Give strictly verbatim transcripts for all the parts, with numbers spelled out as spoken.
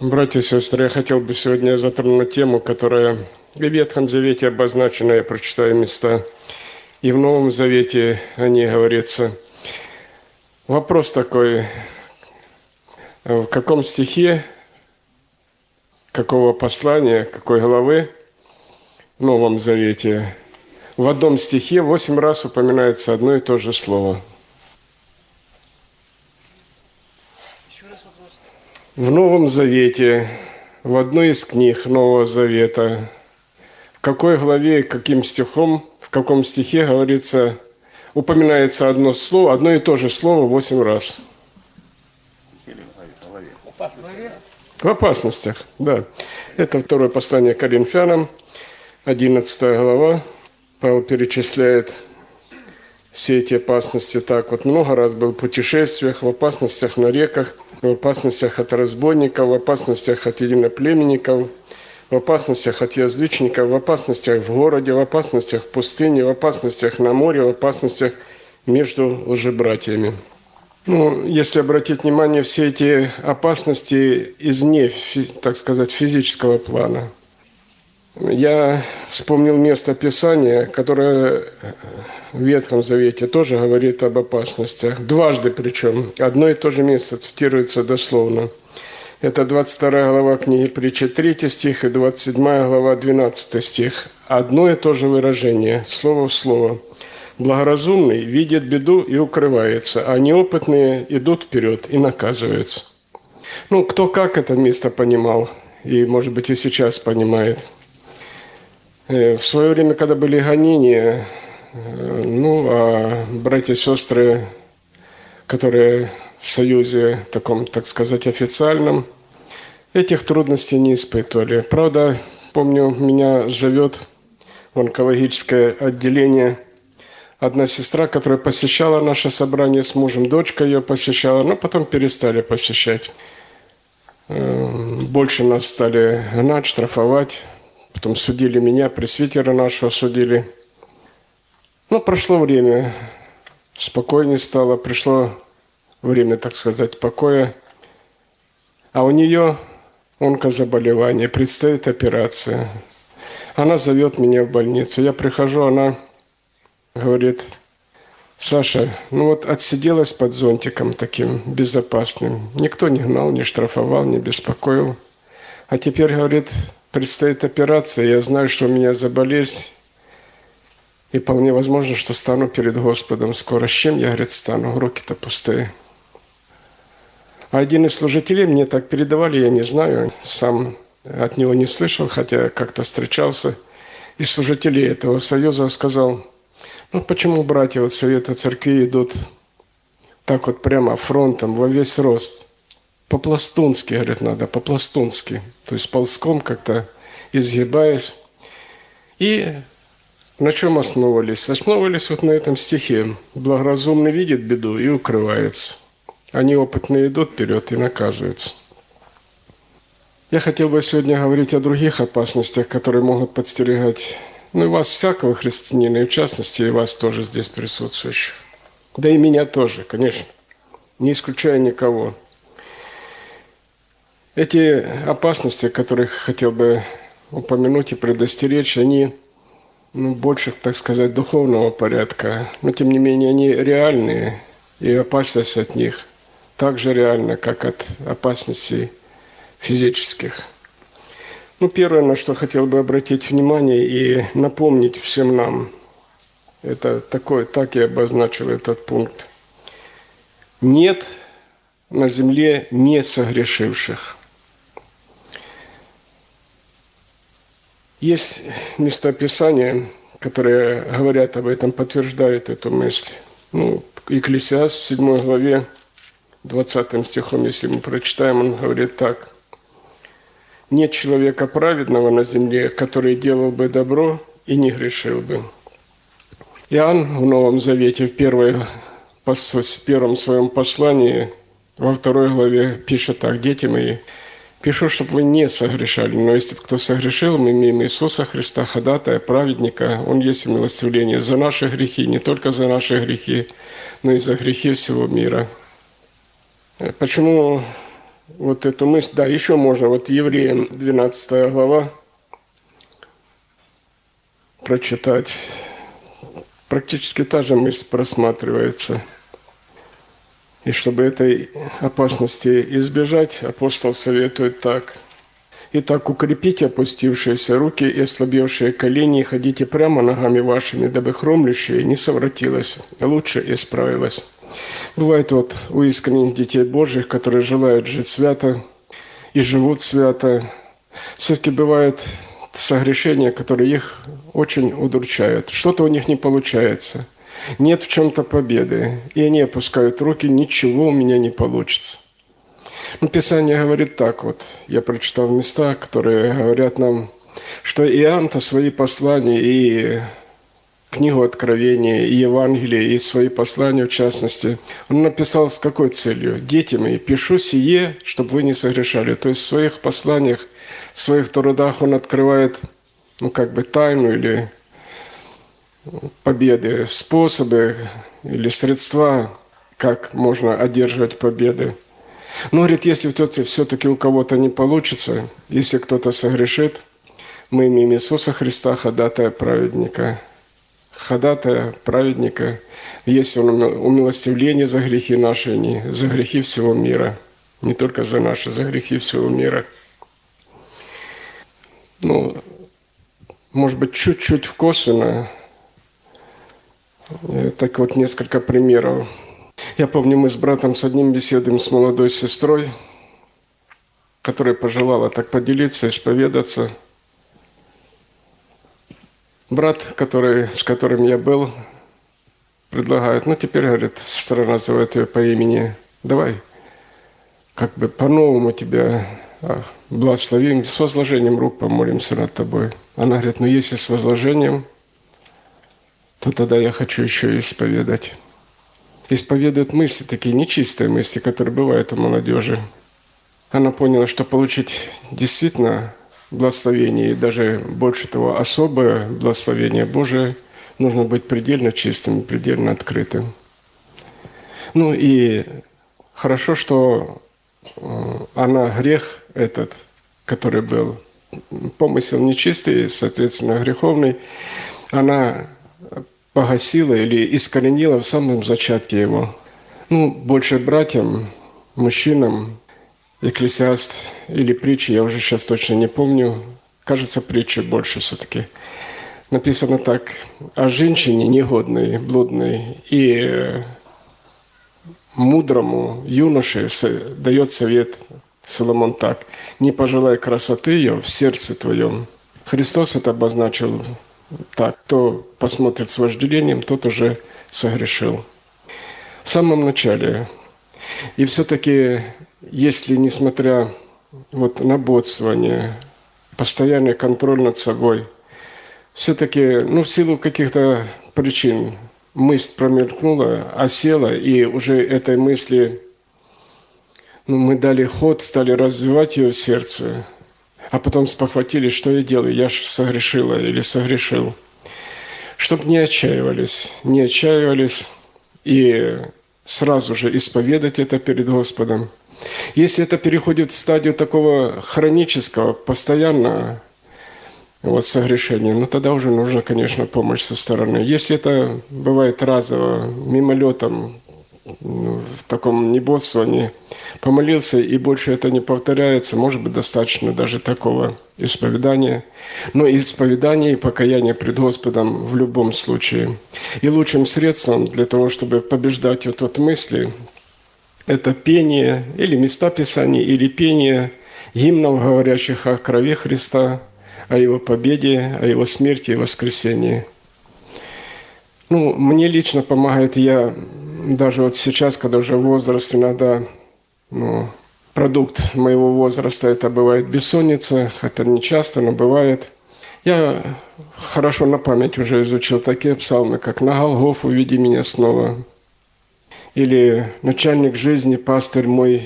Братья и сестры, я хотел бы сегодня затронуть тему, которая в Ветхом Завете обозначена, я прочитаю места, и в Новом Завете о ней говорится. Вопрос такой, в каком стихе, какого послания, какой главы в Новом Завете в одном стихе восемь раз упоминается одно и то же слово? В Новом Завете, в одной из книг Нового Завета, в какой главе, каким стихом, в каком стихе говорится, упоминается одно слово, одно и то же слово восемь раз? В опасностях, да. Это второе послание Коринфянам, одиннадцатая глава. Павел перечисляет все эти опасности так вот. Много раз был в путешествиях, в опасностях на реках, в опасностях от разбойников, в опасностях от единоплеменников, в опасностях от язычников, в опасностях в городе, в опасностях в пустыне, в опасностях на море, в опасностях между лжебратьями. Ну, если обратить внимание, все эти опасности извне, так сказать, физического плана. Я вспомнил место Писания, которое в Ветхом Завете тоже говорит об опасностях. Дважды причем. Одно и то же место цитируется дословно. Это двадцать вторая глава книги Притчи, третий стих, и двадцать седьмая глава, двенадцатый стих. Одно и то же выражение, слово в слово. Благоразумный видит беду и укрывается, а неопытные идут вперед и наказываются. Ну, кто как это место понимал, и, может быть, и сейчас понимает. В свое время, когда были гонения, ну, а братья и сестры, которые в союзе таком, так сказать, официальном, этих трудностей не испытывали. Правда, помню, меня зовет в онкологическое отделение одна сестра, которая посещала наше собрание с мужем, дочка ее посещала, но потом перестали посещать. Больше нас стали гнать, штрафовать. Потом судили меня, пресвитера нашего судили. Но прошло время, спокойнее стало, пришло время, так сказать, покоя. А у нее онкозаболевание, предстоит операция. Она зовет меня в больницу. Я прихожу, она говорит: Саша, ну вот отсиделась под зонтиком таким безопасным. Никто не гнал, не штрафовал, не беспокоил. А теперь, говорит, предстоит операция, я знаю, что у меня за болезнь, и вполне возможно, что стану перед Господом скоро. С чем я, говорит, стану? Руки-то пустые. А один из служителей мне так передавали, я не знаю, сам от него не слышал, хотя как-то встречался. Из служителей этого союза сказал: ну почему братья вот Совета Церкви идут так вот прямо фронтом во весь рост? По-пластунски, говорит, надо, по-пластунски. То есть ползком как-то, изгибаясь. И на чем основывались? Основывались вот на этом стихе. Благоразумный видит беду и укрывается. А неопытные идут вперед и наказываются. Я хотел бы сегодня говорить о других опасностях, которые могут подстерегать, ну и вас, всякого христианина, и в частности, и вас тоже здесь присутствующих. Да и меня тоже, конечно, не исключая никого. Эти опасности, которых хотел бы упомянуть и предостеречь, они ну, больше, так сказать, духовного порядка. Но, тем не менее, они реальные, и опасность от них так же реальна, как от опасностей физических. Ну, первое, на что хотел бы обратить внимание и напомнить всем нам, это такое, так я обозначил этот пункт. Нет на земле не согрешивших. Есть местописания, которые говорят об этом, подтверждают эту мысль. Ну, Екклесиаст в седьмой главе, двадцатым стихом, если мы прочитаем, он говорит так: «Нет человека праведного на земле, который делал бы добро и не грешил бы». Иоанн в Новом Завете, в, первой, в первом своем послании, во второй главе пишет так: «Дети мои, пишу, чтобы вы не согрешали, но если кто согрешил, мы имеем Иисуса Христа, ходатая, праведника, Он есть умилостивление за наши грехи, не только за наши грехи, но и за грехи всего мира». Почему вот эту мысль. Да, еще можно. Вот Евреям двенадцатая глава прочитать. Практически та же мысль просматривается. И чтобы этой опасности избежать, апостол советует так. «Итак, укрепите опустившиеся руки и ослабевшие колени, и ходите прямо ногами вашими, дабы хромлющее не совратилось, а лучше исправилось». Бывает вот у искренних детей Божьих, которые желают жить свято и живут свято, все-таки бывает согрешения, которые их очень удручают. Что-то у них не получается. Нет в чем-то победы. И они опускают руки, ничего у меня не получится. Но Писание говорит так вот. Я прочитал места, которые говорят нам, что Иоанн-то свои послания и книгу Откровения, и Евангелие, и свои послания в частности, он написал с какой целью? «Дети мои, пишу сие, чтобы вы не согрешали». То есть в своих посланиях, в своих трудах он открывает, ну, как бы тайну или победы, способы или средства, как можно одерживать победы. Но, говорит, если все-таки у кого-то не получится, если кто-то согрешит, мы имеем Иисуса Христа, ходатая праведника. Ходатая праведника, есть он умилостивление за грехи наши, не за грехи всего мира. Не только за наши, за грехи всего мира. Ну, может быть, чуть-чуть косвенно. Так вот, несколько примеров. Я помню, мы с братом с одним беседуем с молодой сестрой, которая пожелала так поделиться, исповедаться. Брат, который, с которым я был, предлагает, ну, теперь, говорит, сестра называет ее по имени, давай, как бы по-новому тебя благословим, с возложением рук помолимся над тобой. Она говорит, ну, если с возложением, то тогда я хочу еще исповедать. Исповедуют мысли, такие нечистые мысли, которые бывают у молодежи. Она поняла, что получить действительно благословение, и даже больше того, особое благословение Божие, нужно быть предельно чистым, предельно открытым. Ну и хорошо, что она грех этот, который был, помысел нечистый, соответственно, греховный, она погасила или искоренила в самом зачатке его. Ну, больше братьям, мужчинам, Экклесиаст или притчи, я уже сейчас точно не помню. Кажется, притчи больше все-таки. Написано так. «О женщине негодной, блудной и мудрому юноше дает совет Соломон так. Не пожелай красоты ее в сердце твоем». Христос это обозначил так. Кто посмотрит с вожделением, тот уже согрешил. В самом начале. И все-таки, если, несмотря вот на бодствование, постоянный контроль над собой, все-таки, ну, в силу каких-то причин мысль промелькнула, осела, и уже этой мысли, ну, мы дали ход, стали развивать ее в сердце, а потом спохватились, что я делаю, я же согрешила или согрешил. Чтоб не отчаивались, не отчаивались, и сразу же исповедать это перед Господом. Если это переходит в стадию такого хронического, постоянного вот, согрешения, ну тогда уже нужна, конечно, помощь со стороны. Если это бывает разово, мимолетом, ну, в таком небодствовании, помолился, и больше это не повторяется, может быть, достаточно даже такого исповедания. Но исповедание и покаяние пред Господом в любом случае. И лучшим средством для того, чтобы побеждать вот от мысли, это пение или места Писания, или пение гимнов, говорящих о крови Христа, о Его победе, о Его смерти и воскресении. Ну, мне лично помогает, я даже вот сейчас, когда уже возраст иногда, ну, продукт моего возраста, это бывает бессонница, это не часто, но бывает. Я хорошо на память уже изучил такие псалмы, как «На Голгофу веди меня снова», или «Начальник жизни, пастырь мой,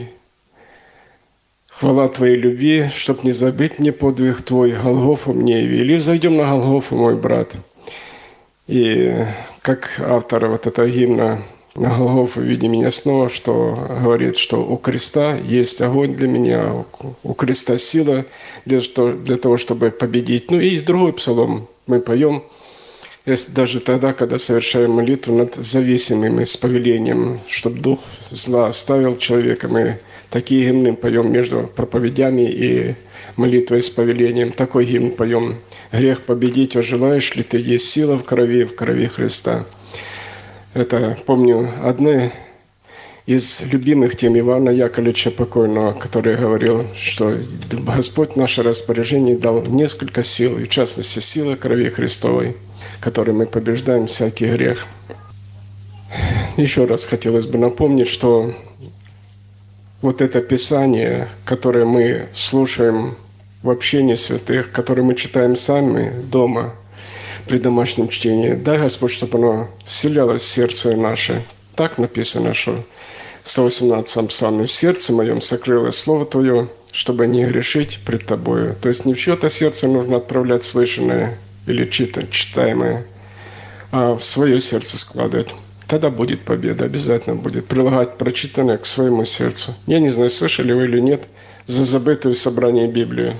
хвала Твоей любви, чтоб не забыть мне подвиг Твой, Голгофу мне яви». Или «Зайдем на Голгофу, мой брат». И как автор вот этого гимна на Голгофу «Веди меня снова», что говорит, что у креста есть огонь для меня, у креста сила для, для того, чтобы победить. Ну и другой псалом мы поем, даже тогда, когда совершаем молитву над зависимым с повелением, чтобы дух зла оставил человека. Мы такие гимны поем между проповедями и молитвой с повелением. Такой гимн поем: «Грех победить, о, желаешь ли ты, есть сила в крови, в крови Христа». Это, помню, одна из любимых тем Ивана Яковлевича покойного, который говорил, что Господь в наше распоряжение дал несколько сил, и в частности сила крови Христовой, которой мы побеждаем всякий грех. Еще раз хотелось бы напомнить, что вот это Писание, которое мы слушаем в общении святых, которое мы читаем сами дома, при домашнем чтении, дай Господь, чтобы оно вселялось в сердце наше. Так написано, что в сто восемнадцатом псалме: «В сердце моем сокрылось Слово Твое, чтобы не грешить пред Тобою». То есть не в чье-то сердце нужно отправлять слышанное или читаемое, а в свое сердце складывать. Тогда будет победа, обязательно будет. Прилагать прочитанное к своему сердцу. Я не знаю, слышали вы или нет за забытую собрание Библию.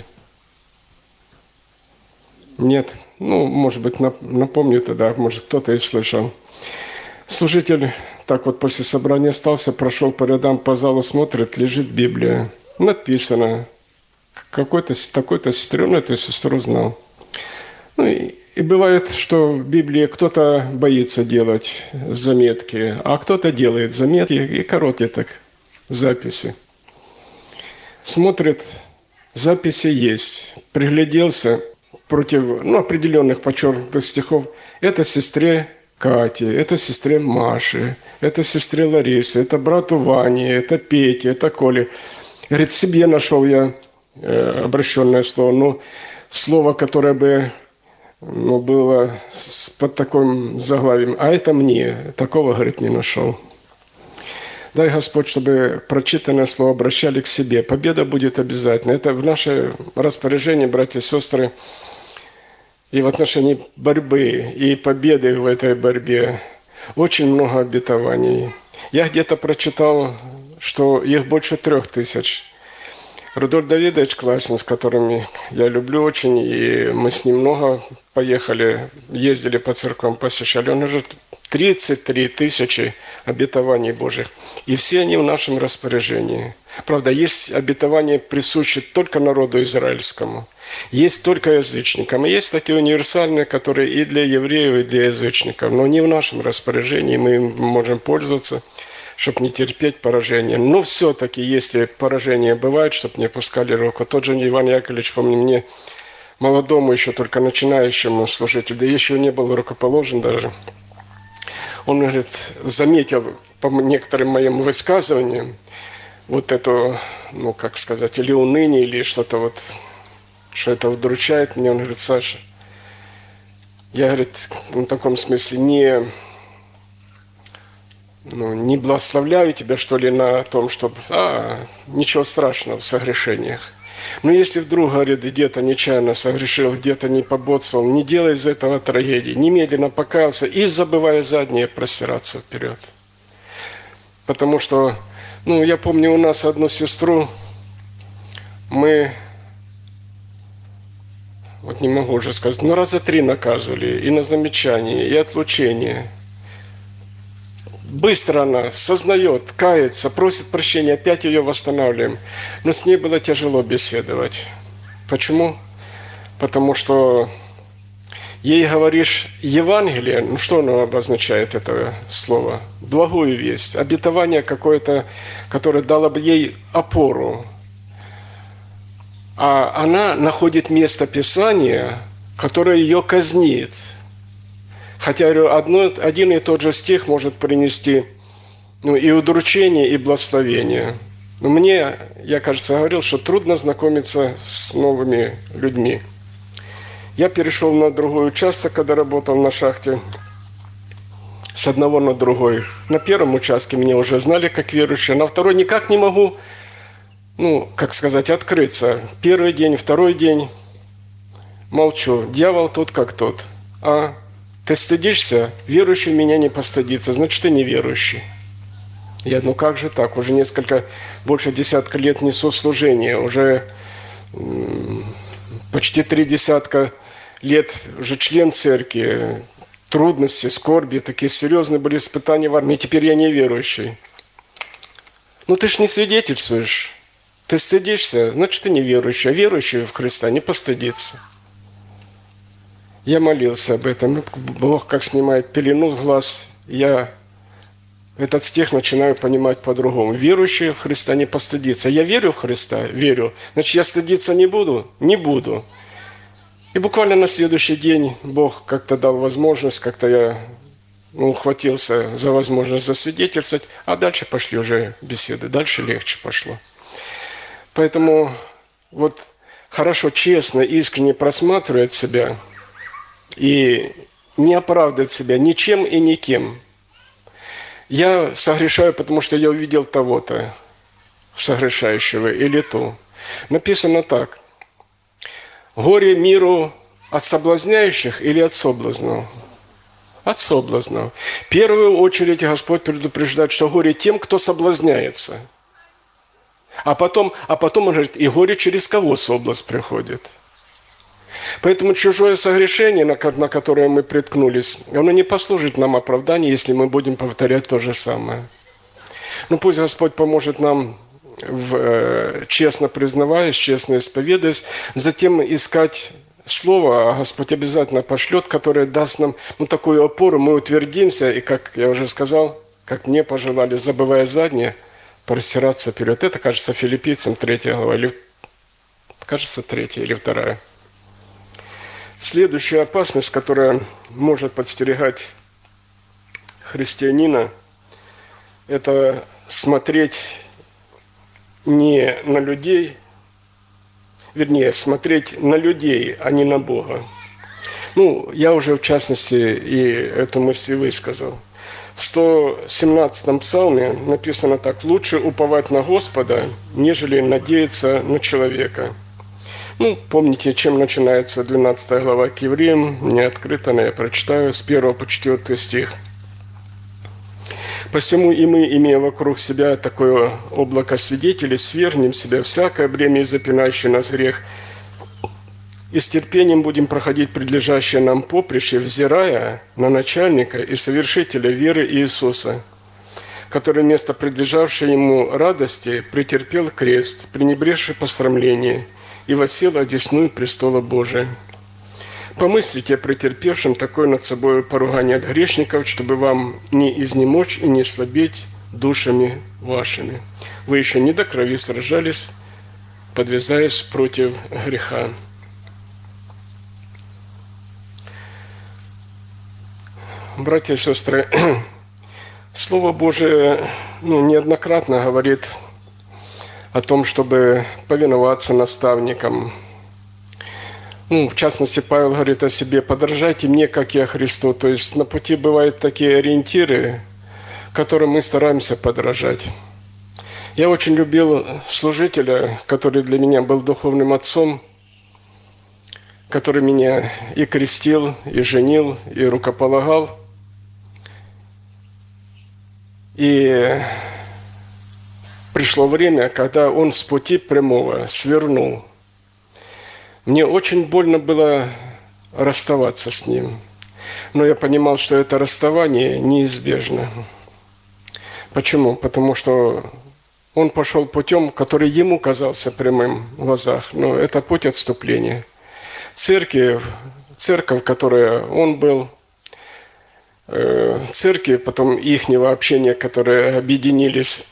Нет? Ну, может быть, напомню тогда, может, кто-то и слышал. Служитель так вот после собрания остался, прошел по рядам, по залу, смотрит, лежит Библия. Написано. Какой-то такой-то сестру, ну, эту сестру знал. Ну, и, и бывает, что в Библии кто-то боится делать заметки, а кто-то делает заметки и короткие так записи. Смотрит, записи есть. Пригляделся против ну, определенных подчеркнутых стихов. Это сестре Кате, это сестре Маше, это сестре Ларисе, это брату Ване, это Пете, это Коле. Говорит, себе нашел я э, обращенное слово, но слово, которое бы ну, было с, под таким заглавием, а это мне. Такого, говорит, не нашел. Дай Господь, чтобы прочитанное слово обращали к себе. Победа будет обязательно. Это в наше распоряжение, братья и сестры, и в отношении борьбы и победы в этой борьбе очень много обетований. Я где-то прочитал, что их больше трех тысяч. Рудольф Давидович Классин, с которым я люблю очень, и мы с ним много поехали, ездили по церквам, посещали. Он уже тридцать три тысячи обетований Божьих. И все они в нашем распоряжении. Правда, есть обетования, присущие только народу израильскому. Есть только язычникам. И есть такие универсальные, которые и для евреев, и для язычников. Но не в нашем распоряжении, мы им можем пользоваться, чтобы не терпеть поражение. Но все-таки, если поражение бывает, чтобы не опускали руку. Тот же Иван Яковлевич, помню, мне, молодому еще, только начинающему служителю, да еще не был рукоположен даже, он, говорит, заметил по некоторым моим высказываниям вот это, ну, как сказать, или уныние, или что-то вот, что это удручает меня. Он говорит, Саша, я, говорит, в таком смысле не, ну, не благословляю тебя, что ли, на том, чтобы, а, ничего страшного в согрешениях. Но если вдруг, говорит, где-то нечаянно согрешил, где-то не побоцал, не делай из этого трагедии, немедленно покаялся и, забывая заднее, простираться вперед. Потому что, ну, я помню, у нас одну сестру, мы, вот не могу уже сказать, но раза три наказывали и на замечание, и отлучение. Быстро она сознает, кается, просит прощения, опять ее восстанавливаем. Но с ней было тяжело беседовать. Почему? Потому что ей говоришь Евангелие, ну что оно обозначает, это слово? Благую весть, обетование какое-то, которое дало бы ей опору. А она находит место Писания, которое ее казнит. Хотя одно, один и тот же стих может принести ну, и удручение, и благословение. Но мне, я, кажется, говорил, что трудно знакомиться с новыми людьми. Я перешел на другой участок, когда работал на шахте, с одного на другой. На первом участке меня уже знали как верующие, на второй никак не могу, ну, как сказать, открыться. Первый день, второй день молчу. Дьявол тот как тот. А Ты стыдишься? Верующий меня не постыдится, значит, ты неверующий. Я, ну как же так? Уже несколько, больше десятка лет несу служение, уже м, почти три десятка лет уже член церкви, трудности, скорби, такие серьезные были испытания в армии, теперь я неверующий. Ну ты ж не свидетельствуешь. Ты стыдишься, значит, ты неверующий, а верующий в Христа не постыдится. Я молился об этом. Бог как снимает пелену с глаз, я этот стих начинаю понимать по-другому. Верующий в Христа не постыдится. Я верю в Христа? Верю. Значит, я стыдиться не буду? Не буду. И буквально на следующий день Бог как-то дал возможность, как-то я ну, ухватился за возможность засвидетельствовать, а дальше пошли уже беседы, дальше легче пошло. Поэтому вот хорошо, честно, искренне просматривать себя и не оправдывать себя ничем и никем. Я согрешаю, потому что я увидел того-то согрешающего или ту. Написано так. Горе миру от соблазняющих или от соблазнов? От соблазнов. В первую очередь Господь предупреждает, что горе тем, кто соблазняется. А потом, а потом он говорит, и горе через кого соблазн приходит. Поэтому чужое согрешение, на которое мы приткнулись, оно не послужит нам оправданием, если мы будем повторять то же самое. Ну пусть Господь поможет нам, в, честно признаваясь, честно исповедуясь, затем искать Слово, а Господь обязательно пошлет, которое даст нам ну, такую опору, мы утвердимся, и, как я уже сказал, как мне пожелали, забывая заднее, простираться вперед. Это, кажется, Филиппийцам третья глава, или, кажется, третья или вторая. Следующая опасность, которая может подстерегать христианина, это смотреть не на людей, вернее, смотреть на людей, а не на Бога. Ну, я уже, в частности, и эту мысль высказал. В сто семнадцатом псалме написано так. «Лучше уповать на Господа, нежели надеяться на человека». Ну, помните, чем начинается двенадцатая глава к Евреям, не открыта, но я прочитаю с первого по четвёртый стих. «Посему и мы, имея вокруг себя такое облако свидетелей, свергнем себя всякое бремя и запинающее нас грех, и с терпением будем проходить предлежащее нам поприще, взирая на начальника и совершителя веры Иисуса, который вместо предлежавшей ему радости претерпел крест, пренебрегший посрамление, и воссел одесную престола Божия. Помыслите о претерпевшем такое над собой поругание от грешников, чтобы вам не изнемочь и не слабеть душами вашими. Вы еще не до крови сражались, подвязаясь против греха». Братья и сестры, Слово Божие ну, неоднократно говорит о том, чтобы повиноваться наставникам. Ну, в частности, Павел говорит о себе: «Подражайте мне, как я Христу». То есть на пути бывают такие ориентиры, которым мы стараемся подражать. Я очень любил служителя, который для меня был духовным отцом, который меня и крестил, и женил, и рукополагал. И пришло время, когда он с пути прямого свернул. Мне очень больно было расставаться с ним. Но я понимал, что это расставание неизбежно. Почему? Потому что он пошел путем, который ему казался прямым в глазах. Но это путь отступления. Церковь, церковь, в которой он был, церкви, потом ихнего общения, которые объединились,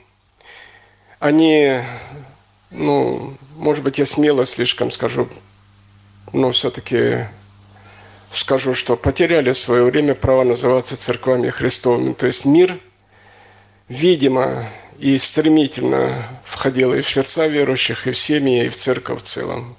они, ну, может быть, я смело слишком скажу, но все-таки скажу, что потеряли в свое время право называться церквами Христовыми. То есть мир, видимо, и стремительно входил и в сердца верующих, и в семьи, и в церковь в целом.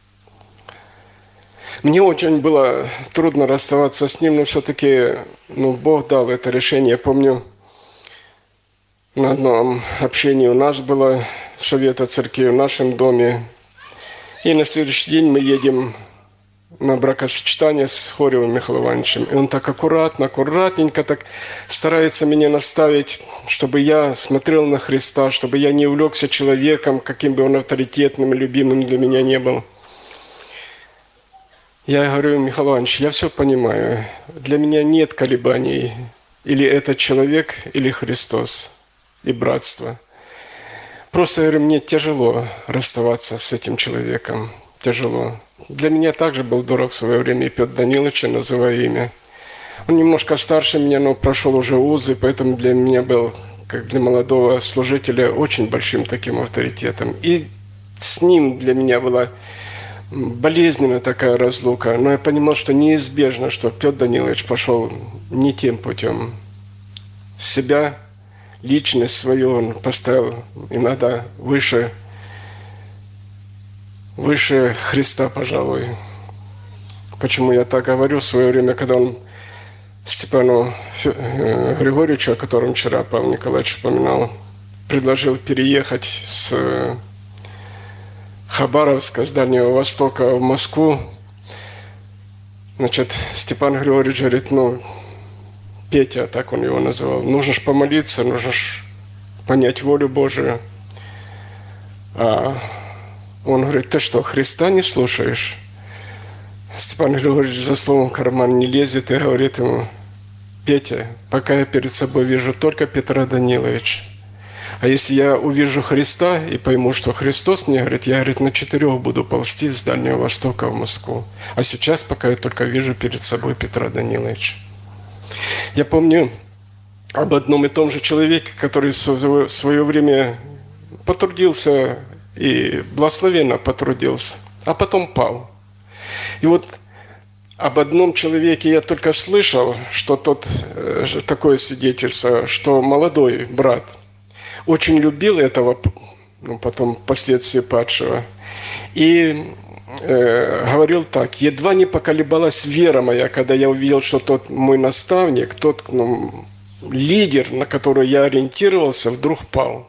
Мне очень было трудно расставаться с ним, но все-таки ну, Бог дал это решение. Я помню, на одном общении у нас было совета церкви в нашем доме. И на следующий день мы едем на бракосочетание с Хоревым Михаилом Ивановичем. И он так аккуратно, аккуратненько так старается меня наставить, чтобы я смотрел на Христа, чтобы я не увлекся человеком, каким бы он авторитетным и любимым для меня не был. Я говорю: Михаил Иванович, я все понимаю. Для меня нет колебаний. Или это человек, или Христос и братство. Просто, я говорю, мне тяжело расставаться с этим человеком. Тяжело. Для меня также был дорог в свое время и Петр Данилович, называя имя. Он немножко старше меня, но прошел уже узы, поэтому для меня был, как для молодого служителя, очень большим таким авторитетом. И с ним для меня была болезненная такая разлука, но я понимал, что неизбежно, что Петр Данилович пошел не тем путем. Себя, личность свою он поставил иногда выше, выше Христа, пожалуй. Почему я так говорю? В свое время, когда он Степану Григорьевичу, о котором вчера Павел Николаевич упоминал, предложил переехать с Хабаровска, с Дальнего Востока в Москву. Значит, Степан Григорьевич говорит: ну, Петя, так он его называл, нужно ж помолиться, нужно ж понять волю Божию. А он говорит: ты что, Христа не слушаешь? Степан Григорьевич за словом в карман не лезет и говорит ему: Петя, пока я перед собой вижу только Петра Даниловича. А если я увижу Христа и пойму, что Христос мне говорит, я, говорит, на четырех буду ползти с Дальнего Востока в Москву. А сейчас пока я только вижу перед собой Петра Даниловича. Я помню об одном и том же человеке, который в свое время потрудился и благословенно потрудился, а потом пал. И вот об одном человеке я только слышал, что тот, такое свидетельство, что молодой брат очень любил этого, ну, потом впоследствии падшего, и э, говорил так: едва не поколебалась вера моя, когда я увидел, что тот мой наставник, тот, ну, лидер, на которого я ориентировался, вдруг пал.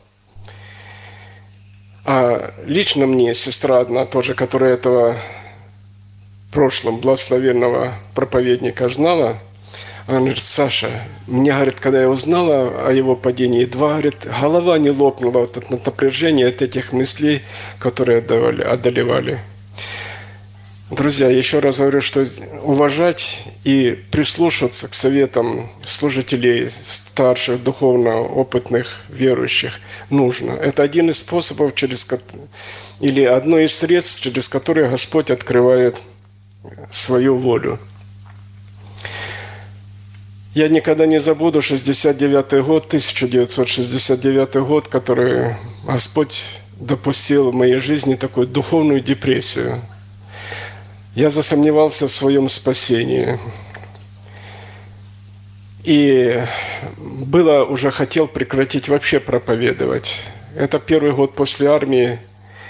А лично мне сестра одна тоже, которая этого в прошлом благословенного проповедника знала, она говорит: Саша, мне, говорит, когда я узнала о его падении, едва, говорит, голова не лопнула вот от напряжения, от этих мыслей, которые одолевали, одолевали. Друзья, еще раз говорю, что уважать и прислушиваться к советам служителей, старших, духовно опытных, верующих нужно. Это один из способов, через или одно из средств, через которые Господь открывает свою волю. Я никогда не забуду шестьдесят девятый год, тысяча девятьсот шестьдесят девятый год, который Господь допустил в моей жизни такую духовную депрессию. Я засомневался в своем спасении. И было уже хотел прекратить вообще проповедовать. Это первый год после армии.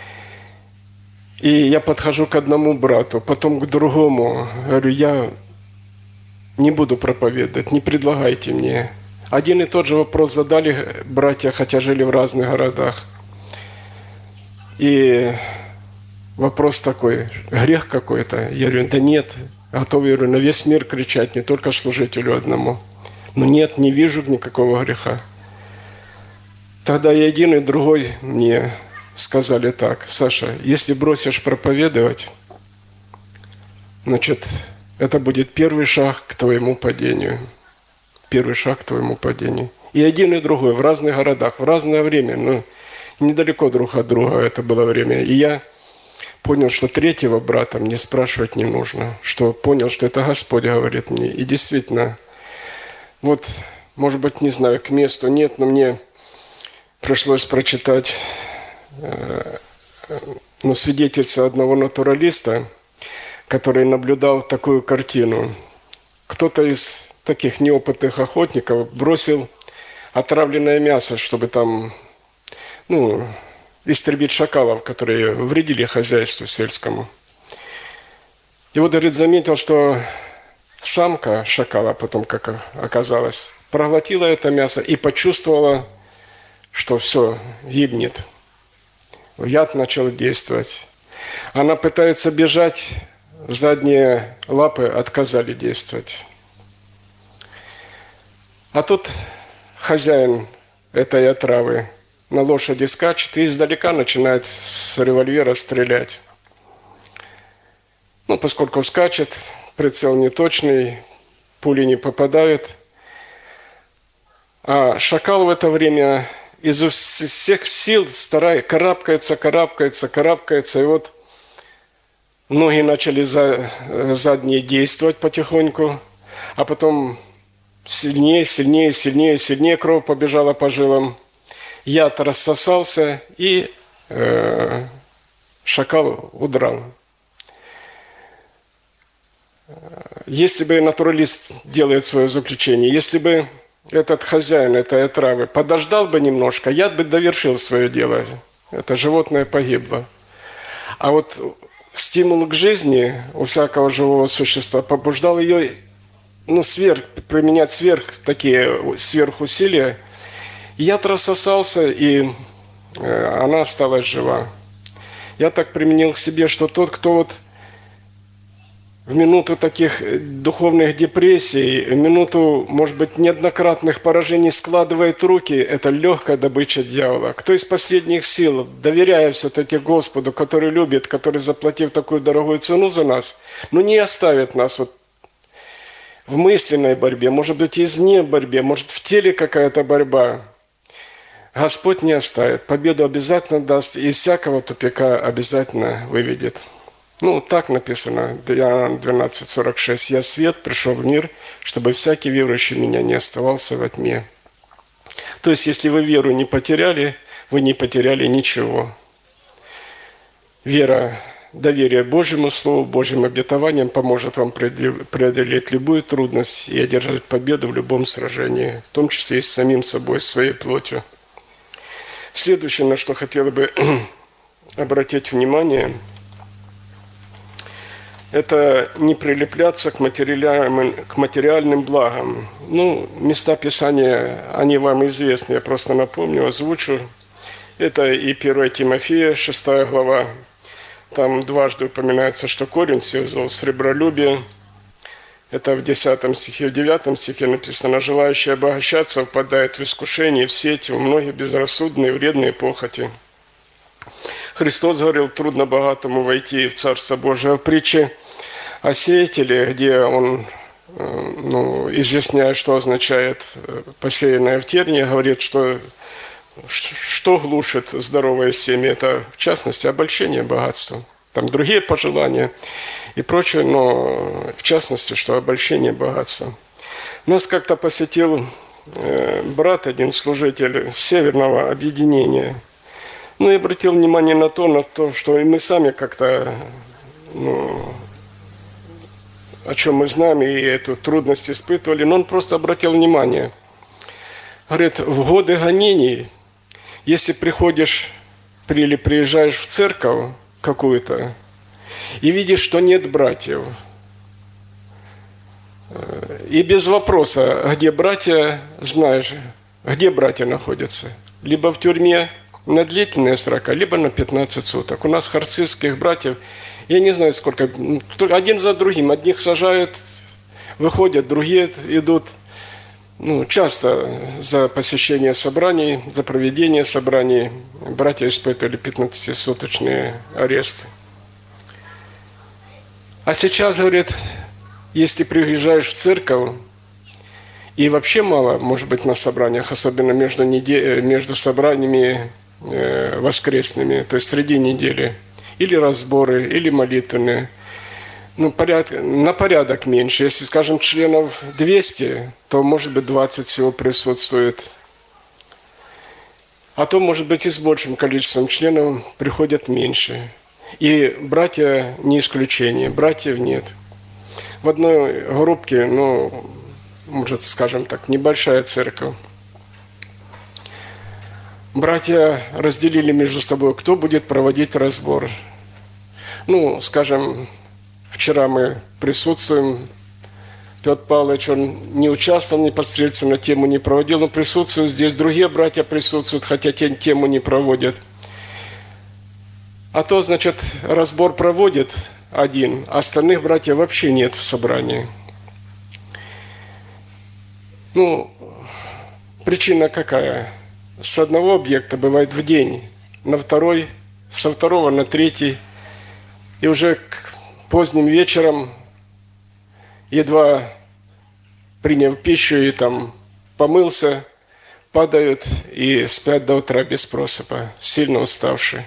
И я подхожу к одному брату, потом к другому. Говорю: я не буду проповедовать, не предлагайте мне. Один и тот же вопрос задали братья, хотя жили в разных городах. И вопрос такой: грех какой-то? Я говорю: да нет. Готов, я говорю, на весь мир кричать, не только служителю одному. Но нет, не вижу никакого греха. Тогда и один, и другой мне сказали так: Саша, если бросишь проповедовать, значит, это будет первый шаг к твоему падению. Первый шаг к твоему падению. И один, и другой в разных городах, в разное время, но недалеко друг от друга это было время. И я понял, что третьего брата мне спрашивать не нужно, что понял, что это Господь говорит мне. И действительно, вот, может быть, не знаю, к месту нет, но мне пришлось прочитать э, ну, свидетельство одного натуралиста, который наблюдал такую картину. Кто-то из таких неопытных охотников бросил отравленное мясо, чтобы там, ну, истребить шакалов, которые вредили хозяйству сельскому. И вот, говорит, заметил, что самка шакала, потом, как оказалось, проглотила это мясо и почувствовала, что все, гибнет. Яд начал действовать. Она пытается бежать задние лапы отказали действовать. А тут хозяин этой отравы на лошади скачет и издалека начинает с револьвера стрелять. Ну, поскольку скачет, прицел неточный, пули не попадают. А шакал в это время из всех сил старается, карабкается, карабкается, карабкается. И вот ноги начали за, задние действовать потихоньку, а потом сильнее, сильнее, сильнее, сильнее кровь побежала по жилам. Яд рассосался, и э, шакал удрал. Если бы натуралист делает свое заключение, если бы этот хозяин этой отравы подождал бы немножко, яд бы довершил свое дело. Это животное погибло. А вот стимул к жизни у всякого живого существа побуждал ее, ну, сверх, применять сверх, такие сверхусилия. Яд рассосался, и э, она осталась жива. Я так применил к себе, что тот, кто вот в минуту таких духовных депрессий, в минуту, может быть, неоднократных поражений складывает руки, это легкая добыча дьявола. Кто из последних сил, доверяя все-таки Господу, который любит, который, заплатив такую дорогую цену за нас, но не оставит нас вот в мысленной борьбе, может быть, извне борьбе, может, в теле какая-то борьба, Господь не оставит. Победу обязательно даст, и из всякого тупика обязательно выведет. Ну, так написано, Иоанна двенадцать сорок шесть. «Я свет, пришел в мир, чтобы всякий верующий в меня не оставался во тьме». То есть, если вы веру не потеряли, вы не потеряли ничего. Вера, доверие Божьему Слову, Божьим обетованиям поможет вам преодолеть любую трудность и одержать победу в любом сражении, в том числе и с самим собой, своей плотью. Следующее, на что хотел бы обратить внимание – это не прилепляться к материальным, к материальным благам. Ну, места Писания, они вам известны, я просто напомню, озвучу. Это и первое Тимофея, шестая глава. Там дважды упоминается, что корень всех зол – сребролюбие. Это в десятом стихе. В девятом стихе написано: «Желающий обогащаться впадает в искушение, в сеть, в многие безрассудные, вредные похоти». Христос говорил: трудно богатому войти в Царство Божие. В притче о сеятеле, где он ну, изъясняет, что означает посеянное в тернии, говорит, что что глушит здоровое семя, это в частности обольщение богатства. Там другие пожелания и прочее, но в частности, что обольщение богатства. Нас как-то посетил брат, один служитель Северного объединения. Ну, и обратил внимание на то, на то, что и мы сами как-то, ну, о чем мы знаем, и эту трудность испытывали, но он просто обратил внимание. Говорит, в годы гонений, если приходишь или приезжаешь в церковь какую-то и видишь, что нет братьев, и без вопроса, где братья, знаешь, где братья находятся, либо в тюрьме, на длительные срока, либо на пятнадцать суток. У нас харцизских братьев, я не знаю сколько, один за другим. Одних сажают, выходят, другие идут. Ну, часто за посещение собраний, за проведение собраний братья испытывали пятнадцатисуточные аресты. А сейчас, говорит, если приезжаешь в церковь, и вообще мало, может быть, на собраниях, особенно между, недель, между собраниями воскресными, то есть среди недели, или разборы, или молитвенные, ну, поряд, на порядок меньше. Если, скажем, членов двести, то, может быть, двадцать всего присутствует. А то, может быть, и с большим количеством членов приходят меньше. И братья не исключение, братьев нет. В одной группке, ну, может, скажем так, небольшая церковь, братья разделили между собой, кто будет проводить разбор. Ну, скажем, вчера мы присутствуем, Петр Павлович, он не участвовал непосредственно, тему не проводил, но присутствует здесь, другие братья присутствуют, хотя тему не проводят. А то, значит, разбор проводит, один, а остальных братьев вообще нет в собрании. Ну, причина какая? С одного объекта бывает в день, на второй, со второго на третий, и уже к поздним вечером, едва приняв пищу и там помылся, падают и спят до утра без просыпа, сильно уставшие.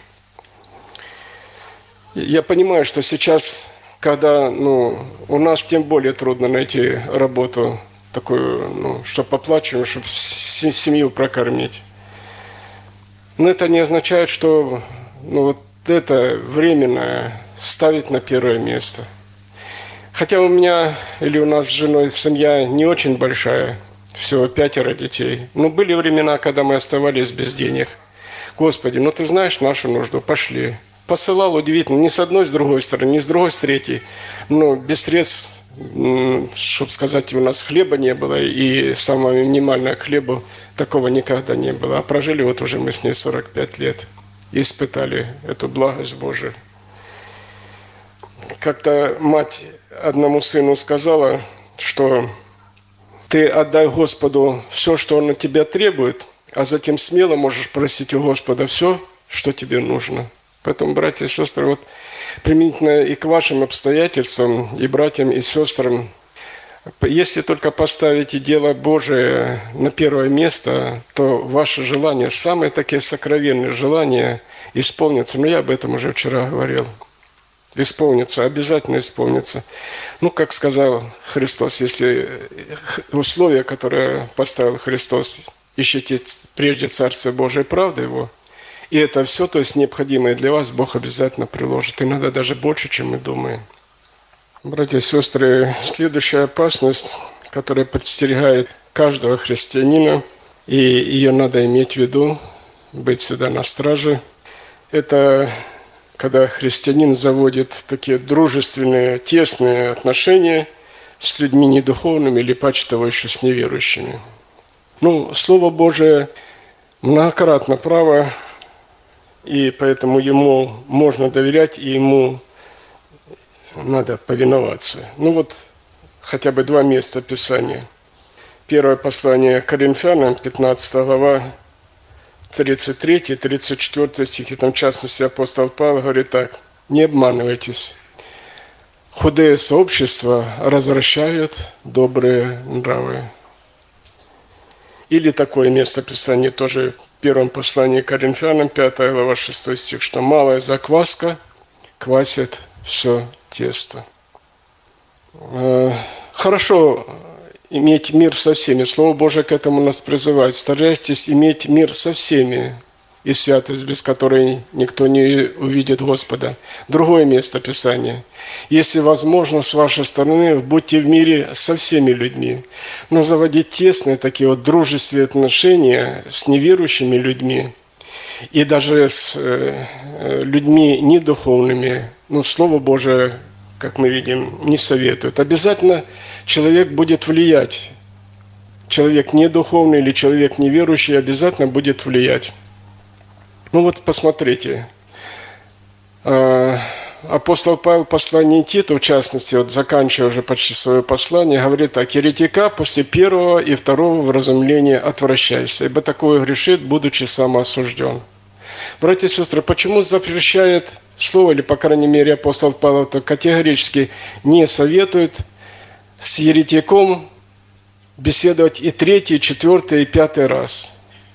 Я понимаю, что сейчас, когда ну, у нас тем более трудно найти работу такую, ну, чтобы оплачиваем, чтобы семью прокормить. Но это не означает, что ну, вот это временное ставить на первое место. Хотя у меня или у нас с женой семья не очень большая, всего пятеро детей. Но были времена, когда мы оставались без денег. Господи, ну ты знаешь нашу нужду, пошли. Посылал удивительно, ни с одной, с другой стороны, ни с другой, с третьей. Но без средств, чтобы сказать, у нас хлеба не было, и самое минимальное к хлебу такого никогда не было. А прожили вот уже мы с ней сорок пять лет, испытали эту благость Божию. Как-то мать одному сыну сказала, что ты отдай Господу все, что Он от тебя требует, а затем смело можешь просить у Господа все, что тебе нужно. Поэтому, братья и сестры, вот применительно и к вашим обстоятельствам, и братьям, и сестрам, если только поставите дело Божие на первое место, то ваши желания, самые такие сокровенные желания исполнятся. Но я об этом уже вчера говорил. Исполнится, обязательно исполнится. Ну, как сказал Христос, если условия, которые поставил Христос, ищите прежде Царствие Божие и правды Его, и это все, то есть необходимое для вас, Бог обязательно приложит. Иногда даже больше, чем мы думаем. Братья и сестры, следующая опасность, которая подстерегает каждого христианина, и ее надо иметь в виду, быть всегда на страже, это когда христианин заводит такие дружественные, тесные отношения с людьми недуховными или паче того еще с неверующими. Ну, Слово Божие многократно право, и поэтому ему можно доверять, и ему надо повиноваться. Ну вот хотя бы два места Писания. Первое послание Коринфянам, пятнадцатая глава, тридцать третий, тридцать четвёртый стихи, там в частности апостол Павел говорит так: «Не обманывайтесь, худые сообщества развращают добрые нравы». Или такое место Писания тоже в первом послании Коринфянам, пятая глава, шестой стих, что «малая закваска квасит все тесто». Хорошо иметь мир со всеми. Слово Божие к этому нас призывает. Старайтесь иметь мир со всеми, и святость, без которой никто не увидит Господа. Другое место Писания. Если возможно, с вашей стороны, будьте в мире со всеми людьми, но заводить тесные такие вот дружественные отношения с неверующими людьми и даже с э, людьми недуховными, ну, Слово Божие, как мы видим, не советует. Обязательно человек будет влиять. Человек недуховный или человек неверующий обязательно будет влиять. Ну вот посмотрите. Апостол Павел в послании Титу, в частности, вот заканчивая уже почти свое послание, говорит так: «Еретика после первого и второго вразумления отвращайся, ибо такое грешит, будучи самоосужден». Братья и сестры, почему запрещает слово, или, по крайней мере, апостол Павел то категорически не советует с еретиком беседовать и третий, и четвертый, и пятый раз?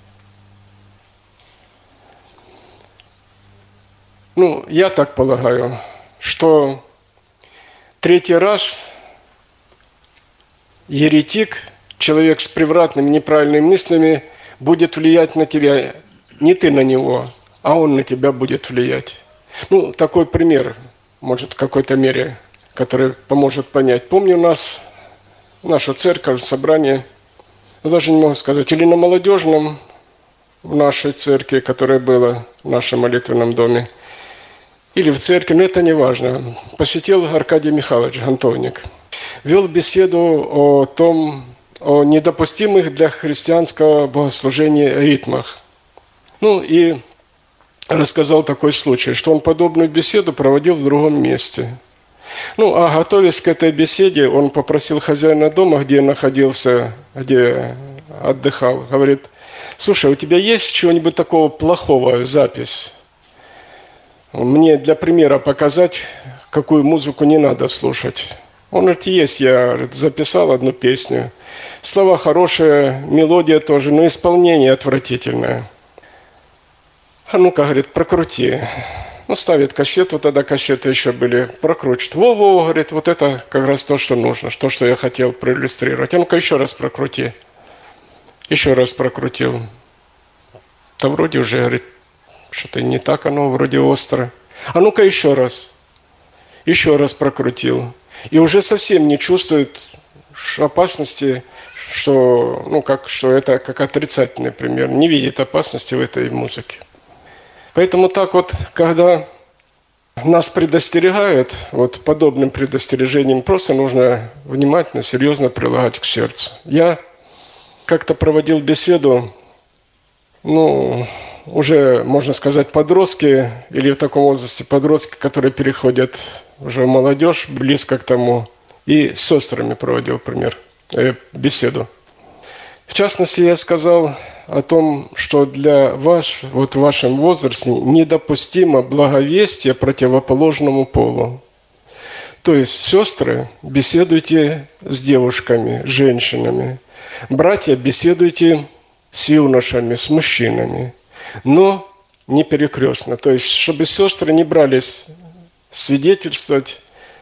Ну, я так полагаю, что третий раз еретик, человек с превратными, неправильными мыслями, будет влиять на тебя. Не ты на него, а он на тебя будет влиять. Ну, такой пример, может, в какой-то мере, который поможет понять. Помню нас, нашу церковь, собрание, даже не могу сказать, или на молодежном в нашей церкви, которая была в нашем молитвенном доме, или в церкви, но это не важно. Посетил Аркадий Михайлович Гонтовник. Вел беседу о том, о недопустимых для христианского богослужения ритмах. Ну и рассказал такой случай, что он подобную беседу проводил в другом месте. Ну, а готовясь к этой беседе, он попросил хозяина дома, где находился, где отдыхал, говорит: слушай, у тебя есть чего-нибудь такого плохого, запись? Мне для примера показать, какую музыку не надо слушать. Он говорит: есть, я говорит, записал одну песню. Слова хорошие, мелодия тоже, но исполнение отвратительное. А ну-ка, говорит, прокрути. Ну, ставит кассету, тогда кассеты еще были, прокручивает. Во-во, говорит, вот это как раз то, что нужно, то, что я хотел проиллюстрировать. А ну-ка, еще раз прокрути. Еще раз прокрутил. Да вроде уже, говорит, что-то не так оно, вроде остро. А ну-ка, еще раз. Еще раз прокрутил. И уже совсем не чувствует опасности, что, ну, как, что это как отрицательный пример. Не видит опасности в этой музыке. Поэтому так вот, когда нас предостерегают, вот подобным предостережением, просто нужно внимательно, серьезно прилагать к сердцу. Я как-то проводил беседу, ну, уже, можно сказать, подростки, или в таком возрасте подростки, которые переходят уже в молодежь, близко к тому, и с сестрами проводил, пример, э, беседу. В частности, я сказал о том, что для вас, вот в вашем возрасте, недопустимо благовестие противоположному полу. То есть, сестры, беседуйте с девушками, женщинами. Братья, беседуйте с юношами, с мужчинами. Но не перекрестно. То есть, чтобы сестры не брались свидетельствовать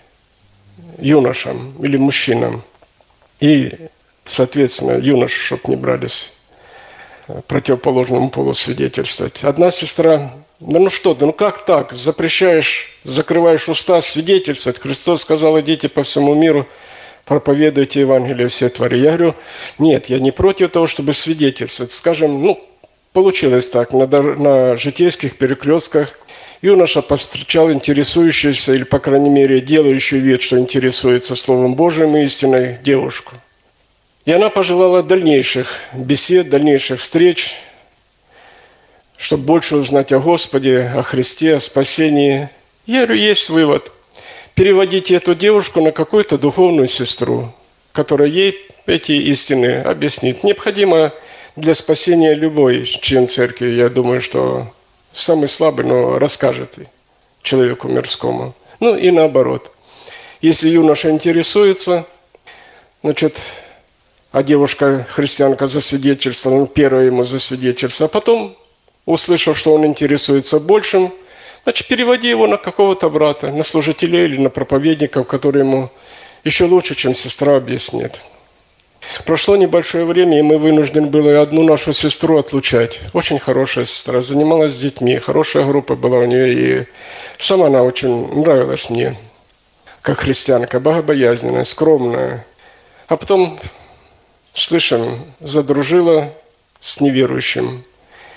юношам или мужчинам. И, соответственно, юноши, чтобы не брались противоположному полу свидетельствовать. Одна сестра: да ну что, да ну как так? Запрещаешь, закрываешь уста свидетельствовать. Христос сказал: идите по всему миру, проповедуйте Евангелие всей твари. Я говорю: нет, я не против того, чтобы свидетельствовать. Скажем, ну, получилось так, на, на житейских перекрестках юноша повстречал интересующуюся, или, по крайней мере, делающую вид, что интересуется Словом Божьим и истиной, девушку. И она пожелала дальнейших бесед, дальнейших встреч, чтобы больше узнать о Господе, о Христе, о спасении. Я говорю, есть вывод. Переводите эту девушку на какую-то духовную сестру, которая ей эти истины объяснит. Необходимо для спасения любой член церкви, я думаю, что самый слабый, но расскажет человеку мирскому. Ну и наоборот. Если юноша интересуется, значит, а девушка-христианка засвидетельствовала, он первый ему засвидетельствовал, а потом, услышав, что он интересуется большим, значит, переводи его на какого-то брата, на служителей или на проповедников, которые ему еще лучше, чем сестра, объяснит. Прошло небольшое время, и мы вынуждены были одну нашу сестру отлучать. Очень хорошая сестра, занималась с детьми, хорошая группа была у нее, и сама она очень нравилась мне, как христианка, богобоязненная, скромная. А потом, слышим, задружила с неверующим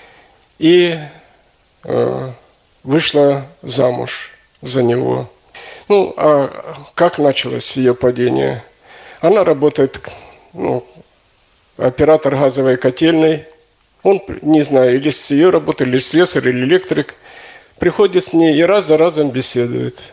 и э, вышла замуж за него. Ну, а как началось ее падение? Она работает, ну, оператор газовой котельной. Он, не знаю, или с ее работой, или слесарь, или электрик, приходит с ней и раз за разом беседует.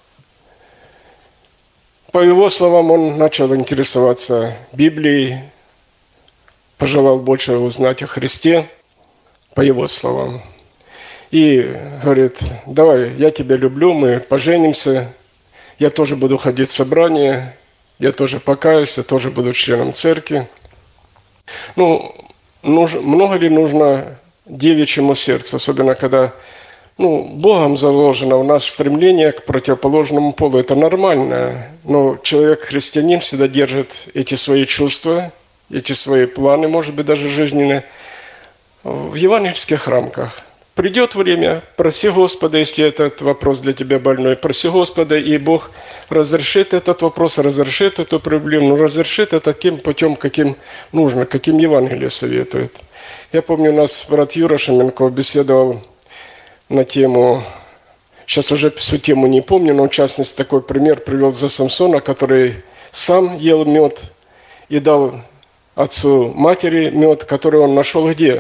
По его словам, он начал интересоваться Библией, пожелал больше узнать о Христе, по его словам. И говорит, давай, я тебя люблю, мы поженимся, я тоже буду ходить в собрание, я тоже покаюсь, я тоже буду членом церкви. Ну, нуж, много ли нужно девичьему сердцу, особенно когда, ну, Богом заложено у нас стремление к противоположному полу. Это нормально, но человек-христианин всегда держит эти свои чувства, эти свои планы, может быть, даже жизненные, в евангельских рамках. Придет время, проси Господа, если этот вопрос для тебя больной, проси Господа, и Бог разрешит этот вопрос, разрешит эту проблему, разрешит это таким путем, каким нужно, каким Евангелие советует. Я помню, у нас брат Юра Шаменков беседовал на тему, сейчас уже всю тему не помню, но в частности такой пример привел за Самсона, который сам ел мед и дал отцу матери мед, который он нашел где?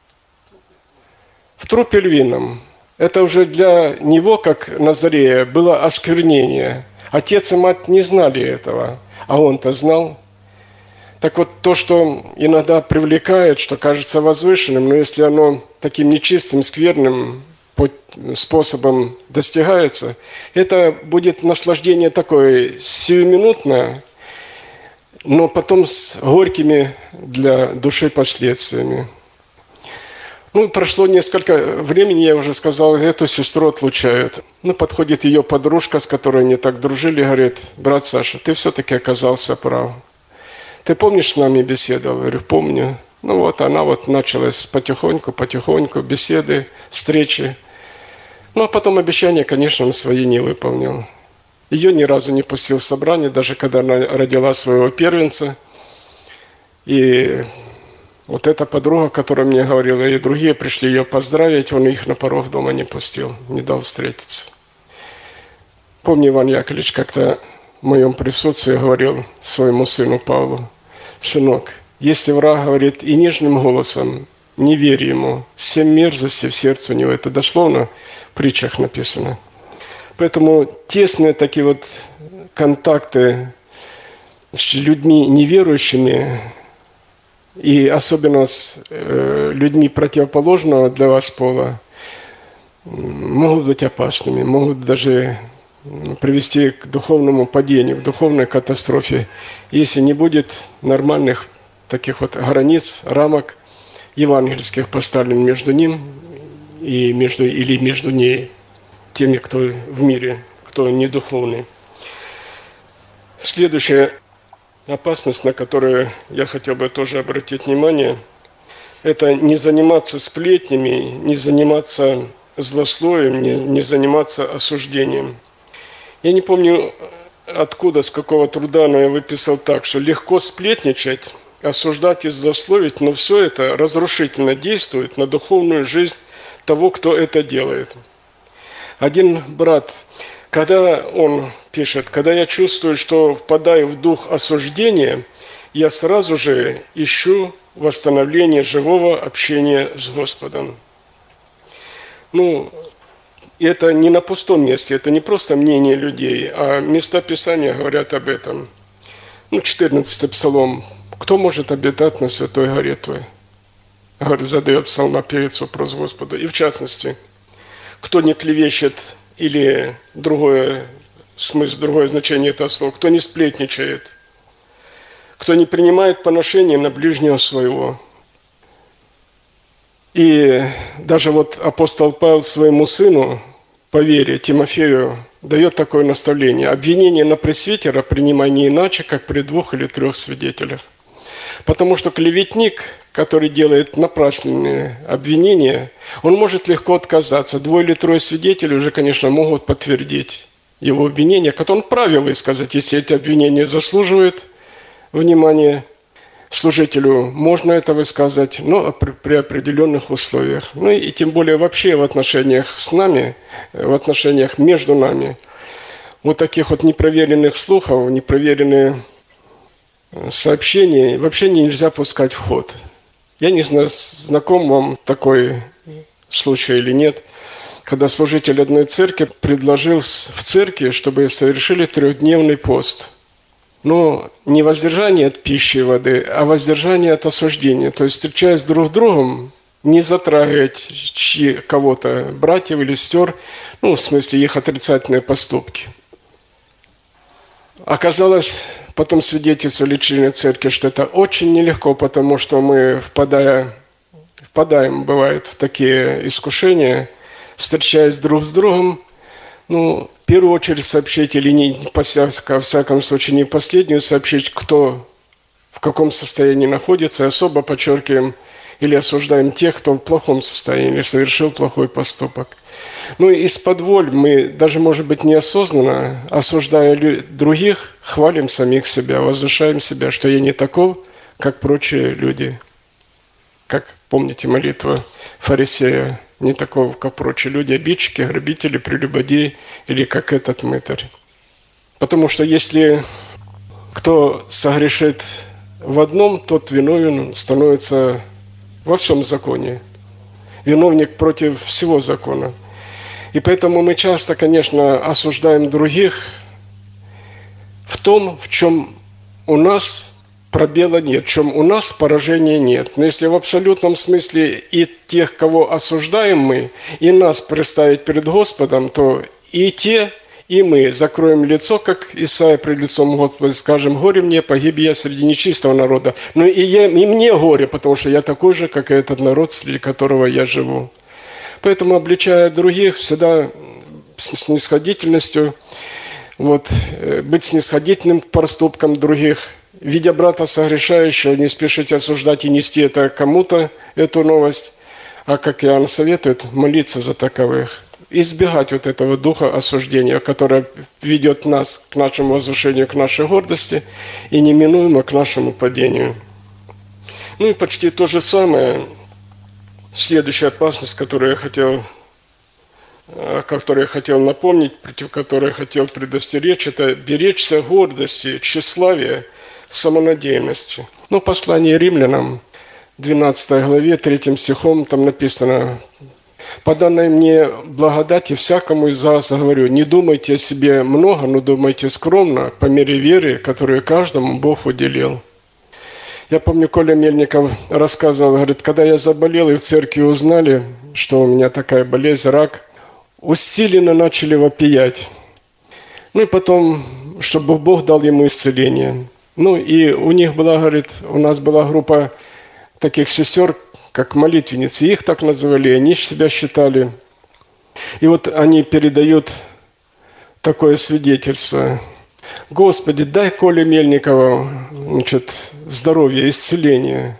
В трупе львином. Это уже для него, как Назарея, было осквернение. Отец и мать не знали этого, а он-то знал. Так вот, то, что иногда привлекает, что кажется возвышенным, но если оно таким нечистым, скверным способом достигается, это будет наслаждение такое сиюминутное, но потом с горькими для души последствиями. Ну, прошло несколько времени, я уже сказал, эту сестру отлучают. Ну, подходит ее подружка, с которой они так дружили, говорит: брат Саша, ты все-таки оказался прав. Ты помнишь, с нами беседовал? Я говорю: помню. Ну вот, она вот началась потихоньку, потихоньку, беседы, встречи. Ну, а потом обещания, конечно, он свои не выполнил. Ее ни разу не пустил в собрание, даже когда она родила своего первенца. И вот эта подруга, которая мне говорила, и другие пришли ее поздравить, он их на порог дома не пустил, не дал встретиться. Помню, Иван Яковлевич как-то в моем присутствии говорил своему сыну Павлу: сынок, если враг говорит и нежным голосом, не верь ему, семь мерзостей в сердце у него. Это дословно в притчах написано. Поэтому тесные такие вот контакты с людьми неверующими, и особенно с э, людьми противоположного для вас пола, могут быть опасными, могут даже привести к духовному падению, к духовной катастрофе, если не будет нормальных таких вот границ, рамок евангельских поставлен между ним и между, или между ней, теми, кто в мире, кто не духовный. Следующая опасность, на которую я хотел бы тоже обратить внимание, это не заниматься сплетнями, не заниматься злословием, не, не заниматься осуждением. Я не помню, откуда, с какого труда, но я выписал так, что легко сплетничать, осуждать и злословить, но все это разрушительно действует на духовную жизнь того, кто это делает. Один брат, когда он пишет: когда я чувствую, что впадаю в дух осуждения, я сразу же ищу восстановление живого общения с Господом. Ну, это не на пустом месте, это не просто мнение людей, а места Писания говорят об этом. Ну, четырнадцатый Псалом. «Кто может обитать на святой горе Твоей?» Задает псалмопевец вопрос Господу. И в частности, кто не клевещет, или другое смысл, другое значение этого слова, кто не сплетничает, кто не принимает поношение на ближнего своего. И даже вот апостол Павел своему сыну по вере, Тимофею, дает такое наставление: обвинение на пресвитера принимай не иначе, как при двух или трех свидетелях. Потому что клеветник, который делает напрасленные обвинения, он может легко отказаться. Двое или трое свидетелей уже, конечно, могут подтвердить его обвинения, которые он вправе высказать, если эти обвинения заслуживают внимания. Служителю можно это высказать, но при определенных условиях. Ну и тем более вообще в отношениях с нами, в отношениях между нами, вот таких вот непроверенных слухов, непроверенные сообщения вообще нельзя пускать в ход. Я не знаю, знаком вам такой случай или нет, когда служитель одной церкви предложил в церкви, чтобы совершили трехдневный пост. Но не воздержание от пищи и воды, а воздержание от осуждения. То есть, встречаясь друг с другом, не затрагивать чьи, кого-то, братьев или сестер, ну, в смысле их отрицательные поступки. Оказалось, потом свидетельствовали члены церкви, что это очень нелегко, потому что мы, впадая, впадаем, бывает, в такие искушения, встречаясь друг с другом, ну, в первую очередь сообщить, или не, во всяком случае, не последнюю сообщить, кто в каком состоянии находится, и особо подчеркиваем или осуждаем тех, кто в плохом состоянии, или совершил плохой поступок. Ну, и из-под воль мы, даже, может быть, неосознанно, осуждая других, хвалим самих себя, возвышаем себя, что я не таков, как прочие люди. Как, помните, молитва фарисея: не таков, как прочие люди, обидчики, грабители, прелюбодеи, или как этот мытарь. Потому что если кто согрешит в одном, тот виновен становится во всем законе. Виновник против всего закона. И поэтому мы часто, конечно, осуждаем других, том, в чем у нас пробела нет, в чем у нас поражения нет. Но если в абсолютном смысле и тех, кого осуждаем мы, и нас представить перед Господом, то и те, и мы закроем лицо, как Исаия пред лицом Господа, скажем: «Горе мне, погиб я среди нечистого народа». Но и, я, и мне горе, потому что я такой же, как и этот народ, среди которого я живу. Поэтому, обличая других, всегда с снисходительностью, вот, быть снисходительным к поступкам других, видя брата согрешающего, не спешите осуждать и нести это кому-то, эту новость, а, как Иоанн советует, молиться за таковых. Избегать вот этого духа осуждения, которое ведет нас к нашему возвышению, к нашей гордости и неминуемо к нашему падению. Ну и почти то же самое, следующая опасность, которую я хотел, о которой я хотел напомнить, против которой я хотел предостеречь, это беречься гордости, тщеславия, самонадеянности. Ну, послание римлянам, двенадцатой главе, третьим стихом, там написано: «По данной мне благодати всякому из вас говорю, не думайте о себе много, но думайте скромно, по мере веры, которую каждому Бог уделил». Я помню, Коля Мельников рассказывал, говорит: когда я заболел и в церкви узнали, что у меня такая болезнь, рак, усиленно начали вопиять. Ну и потом, чтобы Бог дал ему исцеление. Ну и у них была, говорит, у нас была группа таких сестер, как молитвенницы, их так называли, они себя считали. И вот они передают такое свидетельство: «Господи, дай Коле Мельникову, значит, здоровье, исцеление».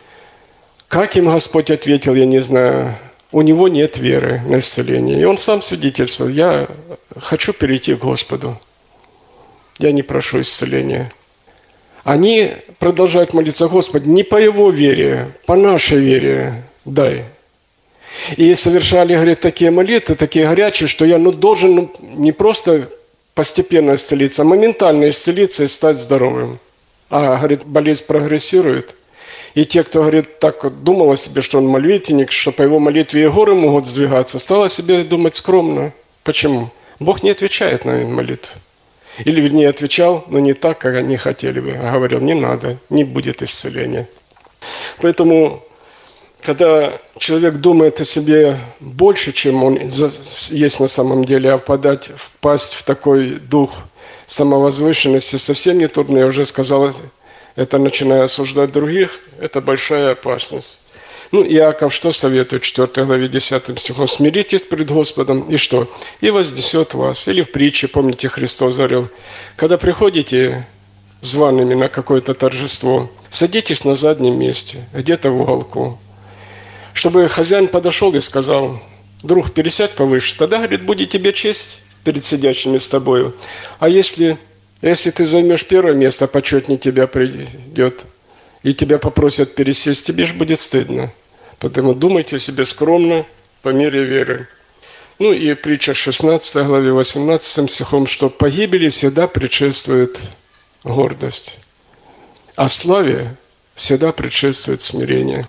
Как им Господь ответил, я не знаю. У него нет веры на исцеление. И он сам свидетельствовал: я хочу перейти к Господу. Я не прошу исцеления. Они продолжают молиться: Господи, не по его вере, по нашей вере дай. И совершали, говорит, такие молитвы, такие горячие, что я ну, должен ну, не просто постепенно исцелиться, а моментально исцелиться и стать здоровым. А, говорит, болезнь прогрессирует. И те, кто, говорит, так думал о себе, что он молитвенник, что по его молитве и горы могут сдвигаться, стало о себе думать скромно. Почему? Бог не отвечает на молитву. Или, вернее, отвечал, но не так, как они хотели бы. А говорил: не надо, не будет исцеления. Поэтому, когда человек думает о себе больше, чем он есть на самом деле, а впадать, впасть в такой дух самовозвышенности совсем не трудно. Я уже сказал, это начиная осуждать других, это большая опасность. Ну, Иаков что советует в четвёртой главе десятым стихом? «Смиритесь пред Господом, и что? И вознесет вас». Или в притче, помните, Христос говорил: когда приходите зваными на какое-то торжество, садитесь на заднем месте, где-то в уголку, чтобы хозяин подошел и сказал: друг, пересядь повыше, тогда, говорит, будет тебе честь перед сидящими с тобою. А если, если ты займешь первое место, почетнее тебя придет, и тебя попросят пересесть, тебе же будет стыдно. Поэтому думайте о себе скромно, по мере веры. Ну и притча шестнадцатой главе восемнадцатым стихом, что погибели всегда предшествует гордость, а славе всегда предшествует смирение.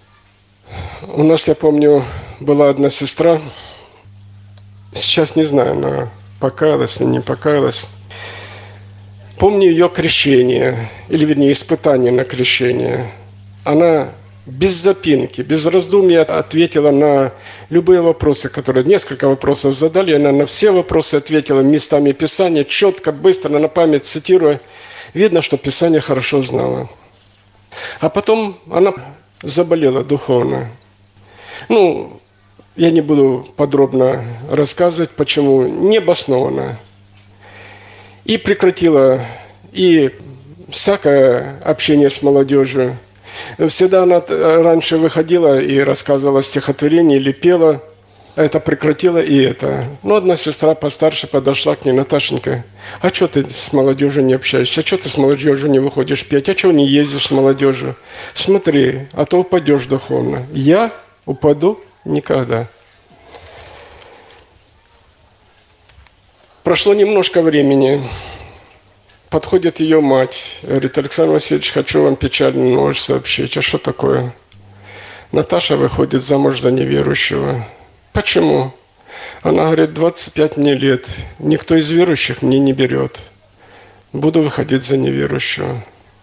У нас, я помню, была одна сестра, сейчас не знаю, она покаялась или не покаялась. Помню ее крещение, или, вернее, испытание на крещение. Она без запинки, без раздумья ответила на любые вопросы, которые... Несколько вопросов задали, она на все вопросы ответила местами Писания, четко, быстро, на память цитируя. Видно, что Писание хорошо знала. А потом она заболела духовно. Ну, я не буду подробно рассказывать, почему, необоснованно. И прекратила и всякое общение с молодежью. Всегда она раньше выходила и рассказывала стихотворения или пела. Это прекратила и это. Но одна сестра постарше подошла к ней: Наташенька, а что ты с молодежью не общаешься? А что ты с молодежью не выходишь петь? А что не ездишь с молодежью? Смотри, а то упадешь духовно. Я упаду никогда. Прошло немножко времени. Подходит ее мать. Говорит: Александр Васильевич, хочу вам печальную новость сообщить. А что такое? Наташа выходит замуж за неверующего. Почему? Она говорит: двадцать пять мне лет. Никто из верующих мне не берет. буду выходить за неверующего.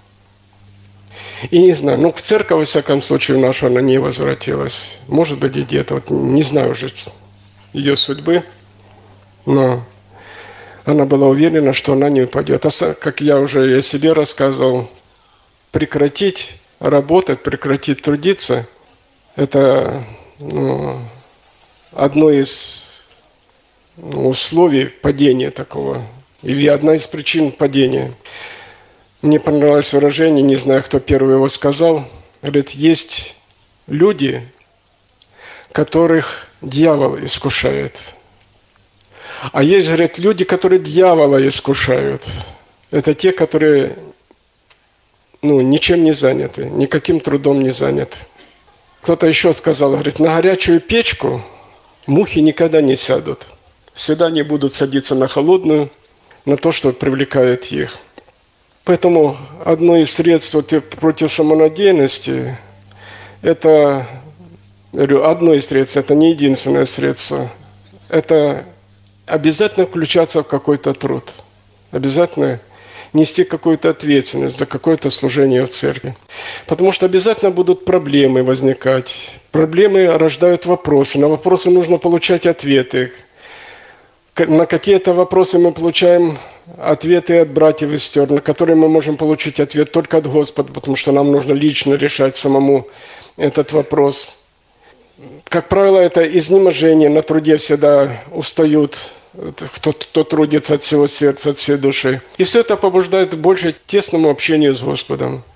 И не знаю, ну, в церковь, во всяком случае, в нашу она не возвратилась. Может быть, и где-то, вот не знаю уже ее судьбы, но она была уверена, что она не упадет. А как я уже о себе рассказывал, прекратить работать, прекратить трудиться – это ну, одно из ну, условий падения такого, или одна из причин падения. Мне понравилось выражение, не знаю, кто первый его сказал. Говорит, есть люди, которых дьявол искушает. А есть, говорит, люди, которые дьявола искушают. Это те, которые ну, ничем не заняты, никаким трудом не заняты. Кто-то еще сказал, говорит, на горячую печку мухи никогда не сядут. Всегда они будут садиться на холодную, на то, что привлекает их. Поэтому одно из средств против самонадеянности – это, говорю, одно из средств, это не единственное средство. Это обязательно включаться в какой-то труд. Обязательно нести какую-то ответственность за какое-то служение в церкви. Потому что обязательно будут проблемы возникать. Проблемы рождают вопросы. На вопросы нужно получать ответы. На какие-то вопросы мы получаем ответы от братьев и сестер, на которые мы можем получить ответ только от Господа, потому что нам нужно лично решать самому этот вопрос. Как правило, это изнеможение, на труде всегда устают, кто, кто трудится от всего сердца, от всей души. И все это побуждает больше тесному общению с Господом.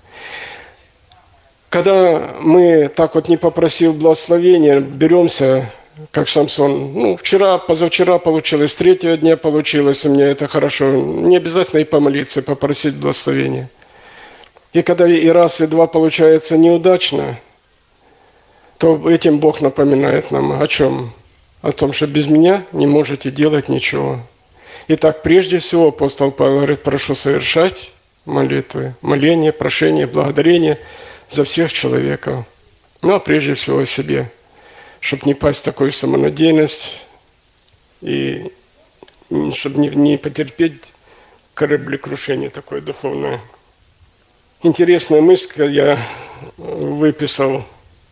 Когда мы, так вот не попросив благословения, беремся, как Самсон, ну, вчера, позавчера получилось, третьего дня получилось у меня, это хорошо. Не обязательно и помолиться, и попросить благословения. И когда и раз, и два получается неудачно, то этим Бог напоминает нам о чем? О том, что без меня не можете делать ничего. Итак, прежде всего, апостол Павел говорит, прошу совершать молитвы, моления, прошения, благодарения за всех человеков. Ну, а прежде всего о себе, чтобы не пасть в такую самонадеянность и чтобы не, не потерпеть кораблекрушение такое духовное. Интересная мысль, я выписал.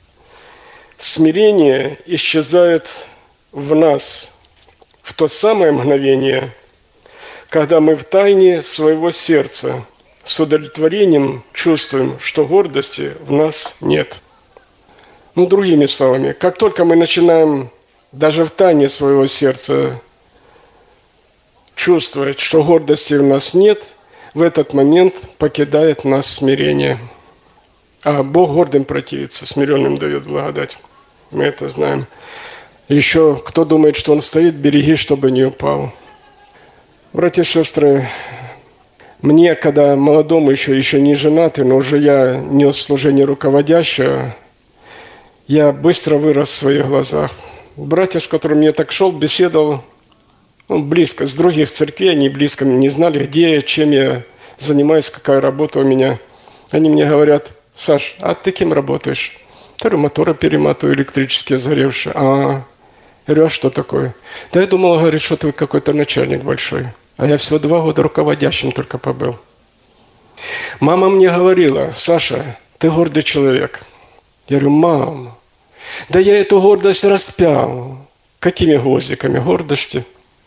Смирение исчезает в нас в то самое мгновение, когда мы в тайне своего сердца с удовлетворением чувствуем, что гордости в нас нет. Ну, другими словами, как только мы начинаем даже в тайне своего сердца чувствовать, что гордости в нас нет, в этот момент покидает нас смирение. А Бог гордым противится, смиренным дает благодать. Мы это знаем. Еще кто думает, что он стоит, береги, чтобы не упал. Братья и сестры, мне, когда молодому еще, еще не женатый, но уже я нес служение руководящего, я быстро вырос в своих глазах. Братья, с которыми я так шел, беседовал, ну, близко, с других церквей, они близко не знали, где я, чем я занимаюсь, какая работа у меня. Они мне говорят, Саш, а ты кем работаешь? Я говорю, моторы перематываю, электрические сгоревшие. А, я говорю, а что такое? Да я думал, говорит, что ты какой-то начальник большой. А я всего два года руководящим только побыл. Мама мне говорила, Саша, ты гордый человек. Я говорю, мам, да я эту гордость распял. Какими гвоздиками гордости?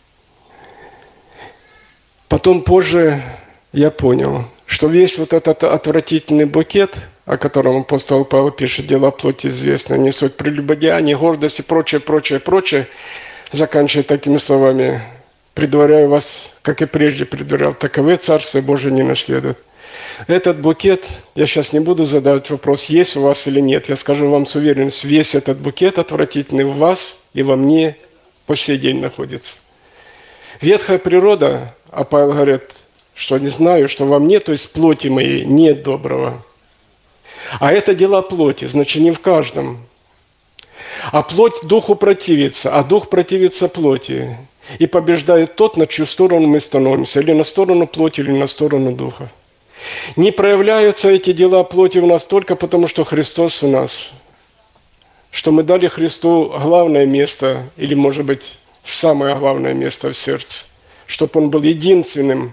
Потом позже я понял, что весь вот этот отвратительный букет, о котором апостол Павел пишет, дела плоти известны, не суть прелюбодеяния, гордость и прочее, прочее, прочее, заканчивая такими словами, предваряю вас, как и прежде предварял, таковы Царствие Божие не наследуют. Этот букет, я сейчас не буду задавать вопрос, есть у вас или нет, я скажу вам с уверенностью, весь этот букет отвратительный в вас и во мне по сей день находится. Ветхая природа, а Павел говорит, что не знаю, что во мне, то есть плоти моей, нет доброго. А это дела плоти, значит, не в каждом. А плоть духу противится, а дух противится плоти. И побеждает тот, на чью сторону мы становимся, или на сторону плоти, или на сторону духа. Не проявляются эти дела плоти в нас только потому, что Христос у нас. Что мы дали Христу главное место, или, может быть, самое главное место в сердце. Чтобы Он был единственным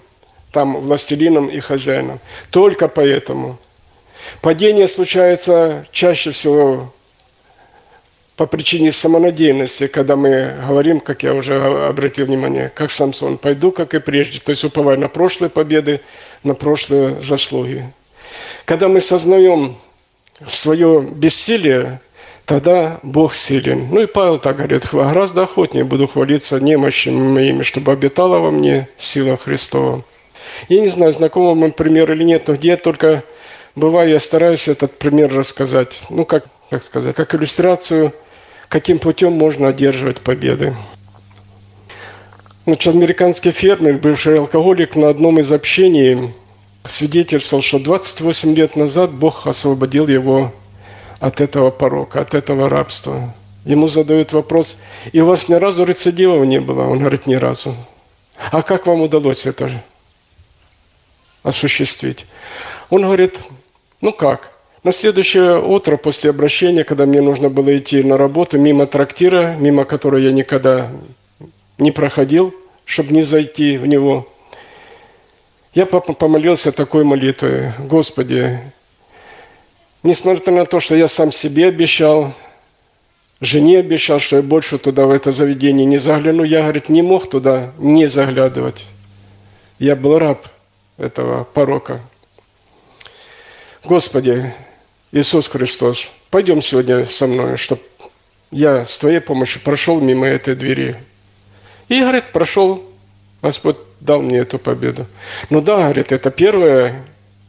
там властелином и хозяином. Только поэтому. Падение случается чаще всего по причине самонадеянности, когда мы говорим, как я уже обратил внимание, как Самсон, пойду, как и прежде, то есть уповая на прошлые победы, на прошлые заслуги. Когда мы сознаем свое бессилие, тогда Бог силен. Ну и Павел так говорит, гораздо охотнее буду хвалиться немощами моими, чтобы обитала во мне сила Христова. Я не знаю, знакомый вам пример или нет, но где я только бываю, я стараюсь этот пример рассказать. Ну, как, как сказать, как иллюстрацию, каким путем можно одерживать победы. Значит, американский фермер, бывший алкоголик, на одном из общений свидетельствовал, что двадцать восемь лет назад Бог освободил его от этого порока, от этого рабства. Ему задают вопрос, и у вас ни разу рецидивов не было? Он говорит, ни разу. А как вам удалось это осуществить? Он говорит, ну как? На следующее утро после обращения, когда мне нужно было идти на работу, мимо трактира, мимо которого я никогда не проходил, чтобы не зайти в него, я помолился такой молитвой. Господи, несмотря на то, что я сам себе обещал, жене обещал, что я больше туда, в это заведение не загляну, я, говорит, не мог туда не заглядывать. Я был раб этого порока. Господи, Иисус Христос, пойдем сегодня со мной, чтобы я с Твоей помощью прошел мимо этой двери. И, говорит, прошел, Господь дал мне эту победу. Ну да, говорит, это первое,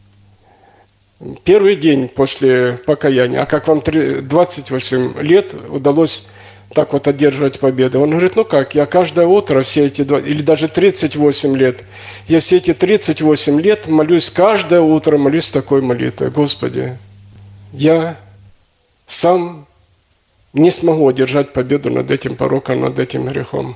первый день после покаяния. А как вам двадцать восемь лет удалось так вот одерживать победу? Он говорит, ну как, я каждое утро все эти, или даже тридцать восемь лет, я все эти тридцать восемь лет молюсь, каждое утро молюсь такой молитвой. Господи, я сам не смогу одержать победу над этим пороком, над этим грехом.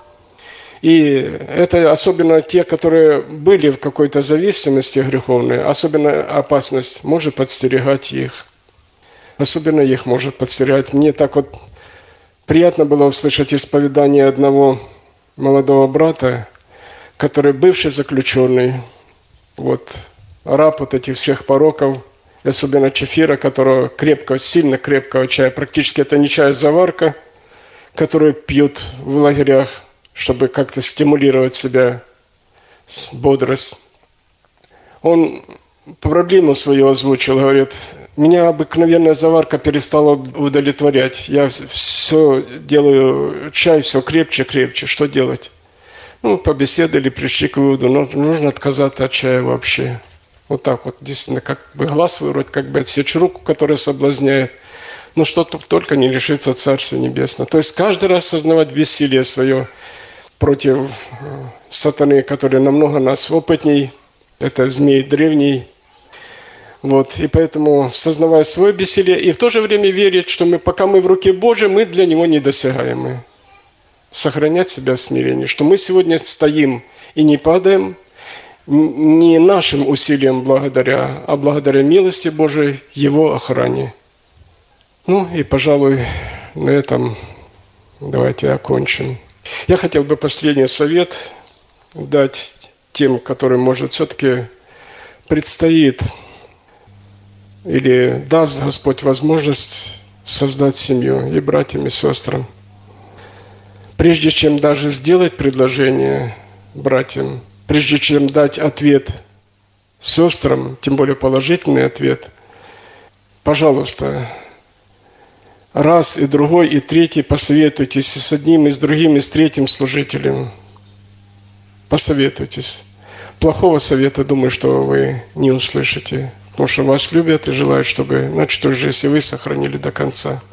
И это особенно те, которые были в какой-то зависимости греховной, особенно опасность может подстерегать их. Особенно их может подстерегать. Мне так вот приятно было услышать исповедание одного молодого брата, который бывший заключенный, вот, раб вот этих всех пороков, и особенно чефира, которого крепкого, сильно крепкого чая, практически это не чай, а заварка, которую пьют в лагерях, чтобы как-то стимулировать себя, бодрость. Он проблему свою озвучил, говорит, меня обыкновенная заварка перестала удовлетворять. Я все делаю, чай все крепче, крепче. Что делать? Ну, побеседовали, пришли к выводу, ну, нужно отказаться от чая вообще. Вот так вот, действительно, как бы глаз вырвать, как бы отсечь руку, которая соблазняет. Ну, что только не лишиться Царствия Небесного. То есть каждый раз осознавать бессилие свое против сатаны, который намного нас опытней, это змей древний. Вот. И поэтому, сознавая свое бессилие, и в то же время верить, что мы, пока мы в руке Божьей, мы для Него недосягаемы. Сохранять себя в смирении, что мы сегодня стоим и не падаем, не нашим усилиям благодаря, а благодаря милости Божией, Его охране. Ну и, пожалуй, на этом давайте окончим. Я хотел бы последний совет дать тем, которым, может, все-таки предстоит или даст Господь возможность создать семью и братьям, и сестрам. Прежде чем даже сделать предложение братьям, прежде чем дать ответ сестрам, тем более положительный ответ, пожалуйста, раз и другой, и третий посоветуйтесь и с одним, и с другим, и с третьим служителем. Посоветуйтесь. Плохого совета, думаю, что вы не услышите, потому что вас любят и желают, чтобы начатую жизнь вы сохранили до конца.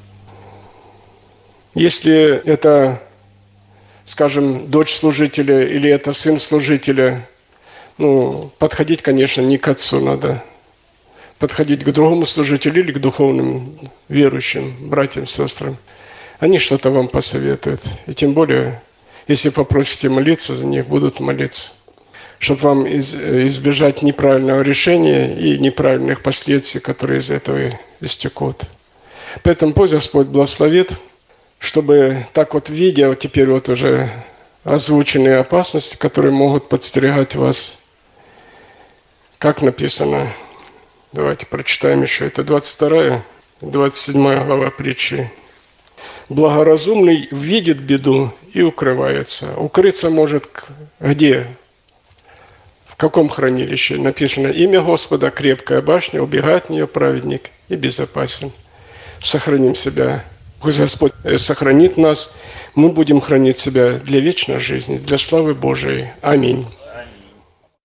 Если это, скажем, дочь служителя или это сын служителя, ну, подходить, конечно, не к отцу надо. Подходить к другому служителю или к духовным верующим, братьям, сестрам. Они что-то вам посоветуют. И тем более, если попросите молиться за них, будут молиться. Чтобы вам избежать неправильного решения и неправильных последствий, которые из этого истекут. Поэтому пусть Господь благословит, чтобы так вот видя вот теперь вот уже озвученные опасности, которые могут подстерегать вас, Как написано? Давайте прочитаем еще. Это двадцать вторая, двадцать седьмая глава притчи. Благоразумный видит беду и укрывается. Укрыться может где? В каком хранилище? Написано: имя Господа, крепкая башня, убегает в нее праведник и безопасен. Сохраним себя. Пусть Господь сохранит нас. Мы будем хранить себя для вечной жизни, для славы Божией. Аминь.